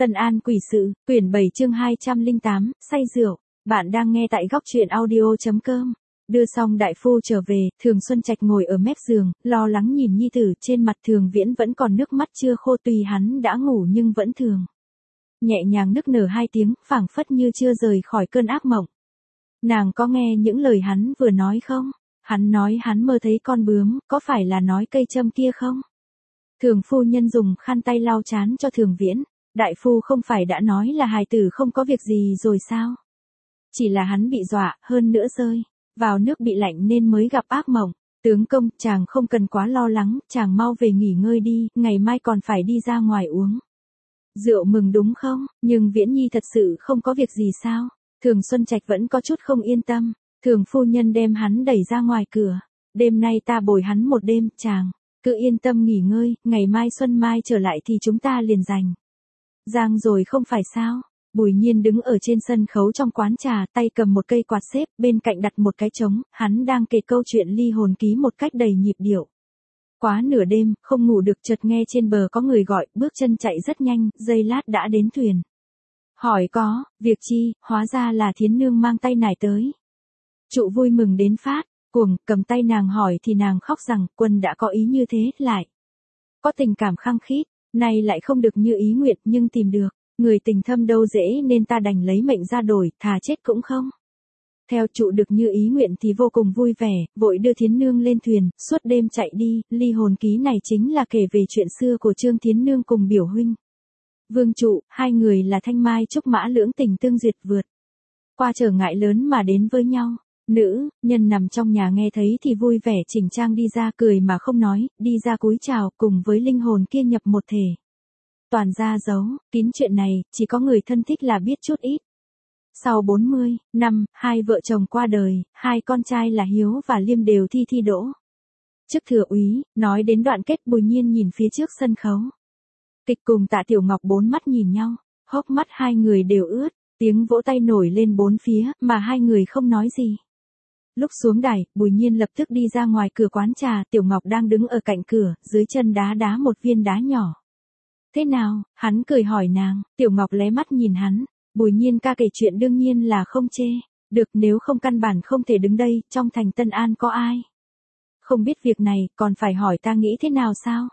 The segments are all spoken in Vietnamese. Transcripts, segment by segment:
Tân An quỷ sự, quyển 7 chương 208, say rượu. Bạn đang nghe tại góc truyện audio.com. Đưa xong đại phu trở về, Thường Xuân Trạch ngồi ở mép giường, lo lắng nhìn nhi tử, trên mặt Thường Viễn vẫn còn nước mắt chưa khô, tuy hắn đã ngủ nhưng vẫn thường nhẹ nhàng nức nở hai tiếng, phảng phất như chưa rời khỏi cơn ác mộng. Nàng có nghe những lời hắn vừa nói không? Hắn nói hắn mơ thấy con bướm, có phải là nói cây châm kia không? Thường phu nhân dùng khăn tay lau trán cho Thường Viễn. Đại phu không phải đã nói là hài tử không có việc gì rồi sao? Chỉ là hắn bị dọa, hơn nữa rơi vào nước bị lạnh nên mới gặp ác mộng. Tướng công, chàng không cần quá lo lắng, chàng mau về nghỉ ngơi đi, ngày mai còn phải đi ra ngoài uống rượu mừng đúng không? Nhưng Viễn Nhi thật sự không có việc gì sao? Thường Xuân Trạch vẫn có chút không yên tâm. Thường phu nhân đem hắn đẩy ra ngoài cửa. Đêm nay ta bồi hắn một đêm, chàng cứ yên tâm nghỉ ngơi, ngày mai Xuân Mai trở lại thì chúng ta liền giành giang rồi không phải sao? Bùi Nhiên đứng ở trên sân khấu trong quán trà, tay cầm một cây quạt xếp, bên cạnh đặt một cái trống, hắn đang kể câu chuyện ly hồn ký một cách đầy nhịp điệu. Quá nửa đêm, không ngủ được, chợt nghe trên bờ có người gọi, bước chân chạy rất nhanh, giây lát đã đến thuyền. Hỏi có việc chi? Hóa ra là Thiến Nương mang tay nải tới. Trụ vui mừng đến phát cuồng, cầm tay nàng hỏi thì nàng khóc rằng quân đã có ý như thế, lại có tình cảm khăng khít, nay lại không được như ý nguyện, nhưng tìm được người tình thâm đâu dễ, nên ta đành lấy mệnh ra đổi, thà chết cũng không theo. Trụ được như ý nguyện thì vô cùng vui vẻ, vội đưa Thiến Nương lên thuyền, suốt đêm chạy đi. Ly hồn ký này chính là kể về chuyện xưa của Trương Thiến Nương cùng biểu huynh Vương Trụ, hai người là thanh mai trúc mã, lưỡng tình tương duyệt, vượt qua trở ngại lớn mà đến với nhau. Nữ nhân nằm trong nhà nghe thấy thì vui vẻ chỉnh trang đi ra, cười mà không nói, đi ra cúi chào, cùng với linh hồn kia nhập một thể. Toàn ra giấu kín chuyện này, chỉ có người thân thích là biết chút ít. Sau 40 năm, hai vợ chồng qua đời, hai con trai là Hiếu và Liêm đều thi đỗ chức thừa úy. Nói đến đoạn kết, Bùi Nhiên nhìn phía trước sân khấu kịch cùng Tạ Tiểu Ngọc bốn mắt nhìn nhau, hốc mắt hai người đều ướt, tiếng vỗ tay nổi lên bốn phía, mà hai người không nói gì. Lúc xuống đài, Bùi Nhiên lập tức đi ra ngoài cửa quán trà, Tiểu Ngọc đang đứng ở cạnh cửa, dưới chân đá một viên đá nhỏ. Thế nào? Hắn cười hỏi nàng. Tiểu Ngọc lé mắt nhìn hắn. Bùi Nhiên ca kể chuyện đương nhiên là không chê được, nếu không căn bản không thể đứng đây. Trong thành Tân An có ai không biết việc này, còn phải hỏi ta nghĩ thế nào sao?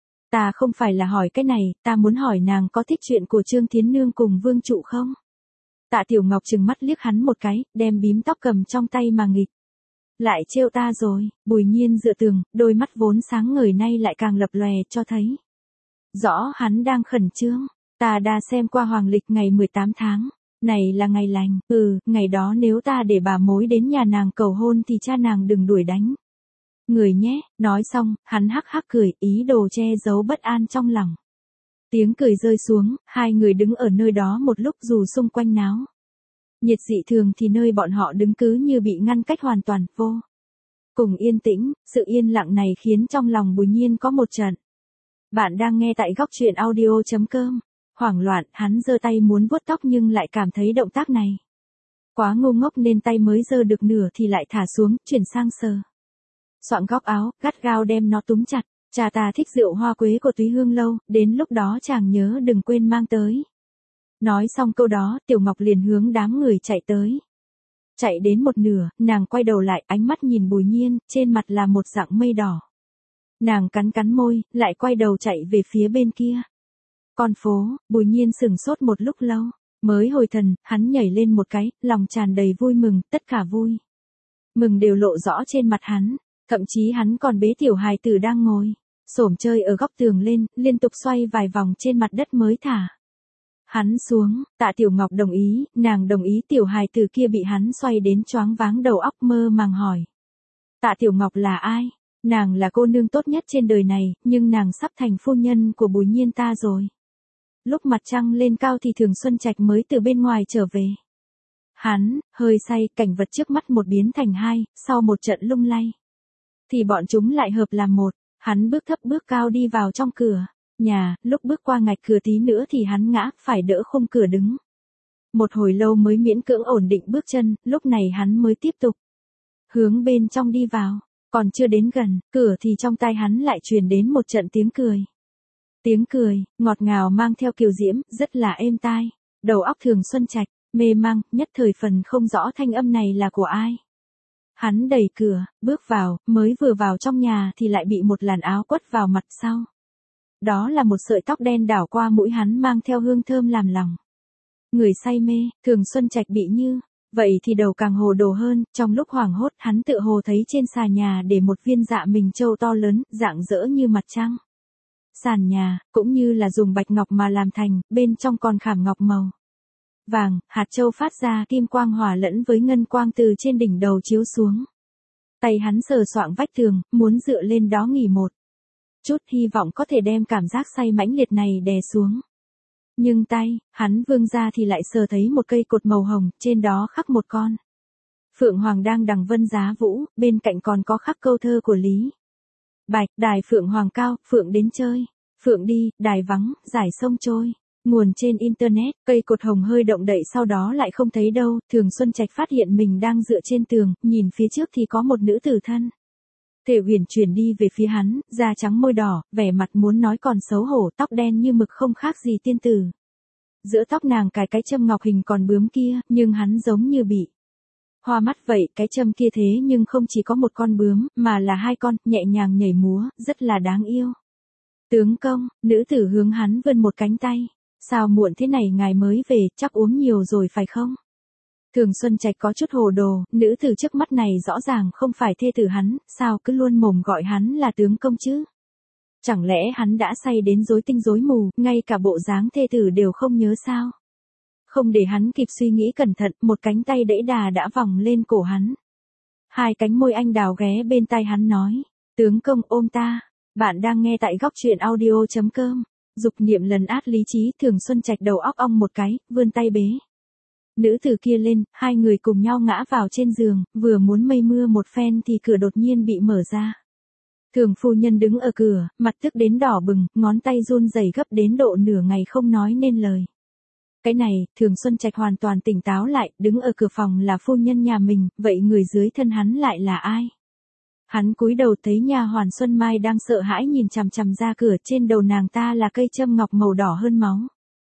Ta không phải là hỏi cái này, ta muốn hỏi nàng có thích chuyện của Trương Thiến Nương cùng Vương Trụ không? Tạ Tiểu Ngọc trừng mắt liếc hắn một cái, đem bím tóc cầm trong tay mà nghịch. Lại trêu ta rồi. Bùi Nhiên dựa tường, đôi mắt vốn sáng ngời nay lại càng lập lòe, cho thấy rõ hắn đang khẩn trương. Ta đã xem qua hoàng lịch ngày 18 tháng. Này là ngày lành. Ngày đó nếu ta để bà mối đến nhà nàng cầu hôn thì cha nàng đừng đuổi đánh người nhé. Nói xong, hắn hắc hắc cười, ý đồ che giấu bất an trong lòng. Tiếng cười rơi xuống, hai người đứng ở nơi đó một lúc, dù xung quanh náo nhiệt dị thường thì nơi bọn họ đứng cứ như bị ngăn cách hoàn toàn, vô cùng yên tĩnh. Sự yên lặng này khiến trong lòng Bùi Nhiên có một trận. Bạn đang nghe tại góc truyện audio.com. Hoảng loạn, hắn giơ tay muốn vuốt tóc nhưng lại cảm thấy động tác này quá ngu ngốc nên tay mới giơ được nửa thì lại thả xuống, chuyển sang sờ soạng góc áo, gắt gao đem nó túm chặt. Cha ta thích rượu hoa quế của Túy Hương Lâu, đến lúc đó chàng nhớ đừng quên mang tới. Nói xong câu đó, Tiểu Ngọc liền hướng đám người chạy tới. Chạy đến một nửa, nàng quay đầu lại, ánh mắt nhìn Bùi Nhiên, trên mặt là một dạng mây đỏ. Nàng cắn môi, lại quay đầu chạy về phía bên kia con phố. Bùi Nhiên sửng sốt một lúc lâu, mới hồi thần, hắn nhảy lên một cái, lòng tràn đầy vui mừng, tất cả vui mừng đều lộ rõ trên mặt hắn. Thậm chí hắn còn bế tiểu hài tử đang ngồi xổm chơi ở góc tường lên, liên tục xoay vài vòng trên mặt đất mới thả hắn xuống. Tạ Tiểu Ngọc đồng ý, nàng đồng ý tiểu hài tử kia bị hắn xoay đến choáng váng đầu óc, mơ màng hỏi. Tạ Tiểu Ngọc là ai? Nàng là cô nương tốt nhất trên đời này, nhưng nàng sắp thành phu nhân của Bùi Nhiên ta rồi. Lúc mặt trăng lên cao thì Thường Xuân Trạch mới từ bên ngoài trở về. Hắn hơi say, cảnh vật trước mắt một biến thành hai, sau một trận lung lay thì bọn chúng lại hợp làm một. Hắn bước thấp bước cao đi vào trong cửa nhà, lúc bước qua ngạch cửa tí nữa thì hắn ngã, phải đỡ khung cửa đứng một hồi lâu mới miễn cưỡng ổn định bước chân. Lúc này hắn mới tiếp tục hướng bên trong đi vào. Còn chưa đến gần cửa thì trong tai hắn lại truyền đến một trận tiếng cười. Tiếng cười, ngọt ngào mang theo kiều diễm, rất là êm tai. Đầu óc Thường Xuân Trạch, mê mang, nhất thời phần không rõ thanh âm này là của ai. Hắn đẩy cửa, bước vào, mới vừa vào trong nhà thì lại bị một làn áo quất vào mặt sau. Đó là một sợi tóc đen đảo qua mũi hắn mang theo hương thơm làm lòng. Người say mê, Thường Xuân Trạch bị như, vậy thì đầu càng hồ đồ hơn, trong lúc hoảng hốt hắn tự hồ thấy trên xà nhà để một viên dạ mình châu to lớn, rạng rỡ như mặt trăng. Sàn nhà, cũng như là dùng bạch ngọc mà làm thành, bên trong còn khảm ngọc màu vàng, hạt châu phát ra kim quang hòa lẫn với ngân quang từ trên đỉnh đầu chiếu xuống. Tay hắn sờ soạng vách tường, muốn dựa lên đó nghỉ một chút, hy vọng có thể đem cảm giác say mãnh liệt này đè xuống. Nhưng tay, hắn vươn ra thì lại sờ thấy một cây cột màu hồng, trên đó khắc một con phượng hoàng đang đằng vân giá vũ, bên cạnh còn có khắc câu thơ của Lý Bạch, đài phượng hoàng cao, phượng đến chơi, phượng đi, đài vắng, giải sông trôi. Nguồn trên internet, cây cột hồng hơi động đậy sau đó lại không thấy đâu, Thường Xuân Trạch phát hiện mình đang dựa trên tường, nhìn phía trước thì có một nữ tử thân thể huyền chuyển đi về phía hắn, da trắng môi đỏ, vẻ mặt muốn nói còn xấu hổ, tóc đen như mực không khác gì tiên tử. Giữa tóc nàng cài cái châm ngọc hình còn bướm kia, nhưng hắn giống như bị hoa mắt vậy, cái châm kia thế nhưng không chỉ có một con bướm, mà là hai con, nhẹ nhàng nhảy múa, rất là đáng yêu. Tướng công, nữ tử hướng hắn vươn một cánh tay. Sao muộn thế này ngài mới về, chắc uống nhiều rồi phải không? Thường Xuân Trạch có chút hồ đồ, nữ tử trước mắt này rõ ràng không phải thê tử hắn, sao cứ luôn mồm gọi hắn là tướng công chứ? Chẳng lẽ hắn đã say đến rối tinh rối mù, ngay cả bộ dáng thê tử đều không nhớ sao? Không để hắn kịp suy nghĩ cẩn thận, một cánh tay đẫy đà đã vòng lên cổ hắn. Hai cánh môi anh đào ghé bên tai hắn nói, tướng công ôm ta, bạn đang nghe tại góc truyện audio.com. Dục niệm lần át lý trí, Thường Xuân Trạch đầu óc ong một cái, vươn tay bế nữ tử kia lên, hai người cùng nhau ngã vào trên giường, vừa muốn mây mưa một phen thì cửa đột nhiên bị mở ra. Thường phu nhân đứng ở cửa, mặt tức đến đỏ bừng, ngón tay run rẩy gấp đến độ nửa ngày không nói nên lời. Cái này, Thường Xuân Trạch hoàn toàn tỉnh táo lại, đứng ở cửa phòng là phu nhân nhà mình, vậy người dưới thân hắn lại là ai? Hắn cúi đầu thấy nha hoàn Xuân Mai đang sợ hãi nhìn chằm chằm ra cửa, trên đầu nàng ta là cây châm ngọc màu đỏ hơn máu.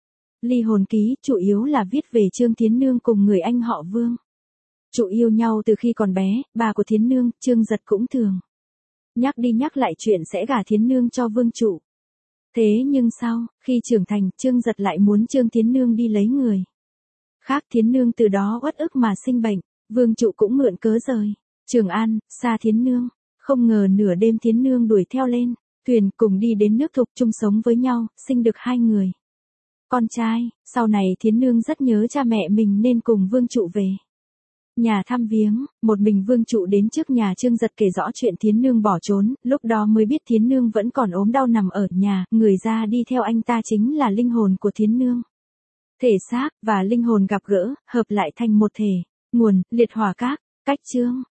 Ly hồn ký, chủ yếu là viết về Trương Thiến Nương cùng người anh họ Vương. Chủ yêu nhau từ khi còn bé, bà của Thiến Nương, Trương Giật cũng thường nhắc đi nhắc lại chuyện sẽ gả Thiến Nương cho Vương Trụ. Thế nhưng sau, khi trưởng thành, Trương Giật lại muốn Trương Thiến Nương đi lấy người khác, Thiến Nương từ đó uất ức mà sinh bệnh, Vương Trụ cũng mượn cớ rời Trường An, xa Thiến Nương. Không ngờ nửa đêm Thiến Nương đuổi theo lên thuyền, cùng đi đến nước Thục, chung sống với nhau, sinh được hai người con trai. Sau này Thiến Nương rất nhớ cha mẹ mình nên cùng Vương Trụ về nhà thăm viếng. Một mình Vương Trụ đến trước nhà Trương Giật kể rõ chuyện Thiến Nương bỏ trốn, lúc đó mới biết Thiến Nương vẫn còn ốm đau nằm ở nhà, người ra đi theo anh ta chính là linh hồn của Thiến Nương. Thể xác và linh hồn gặp gỡ, hợp lại thành một thể. Nguồn, Liệt Hỏa Các, cách chương.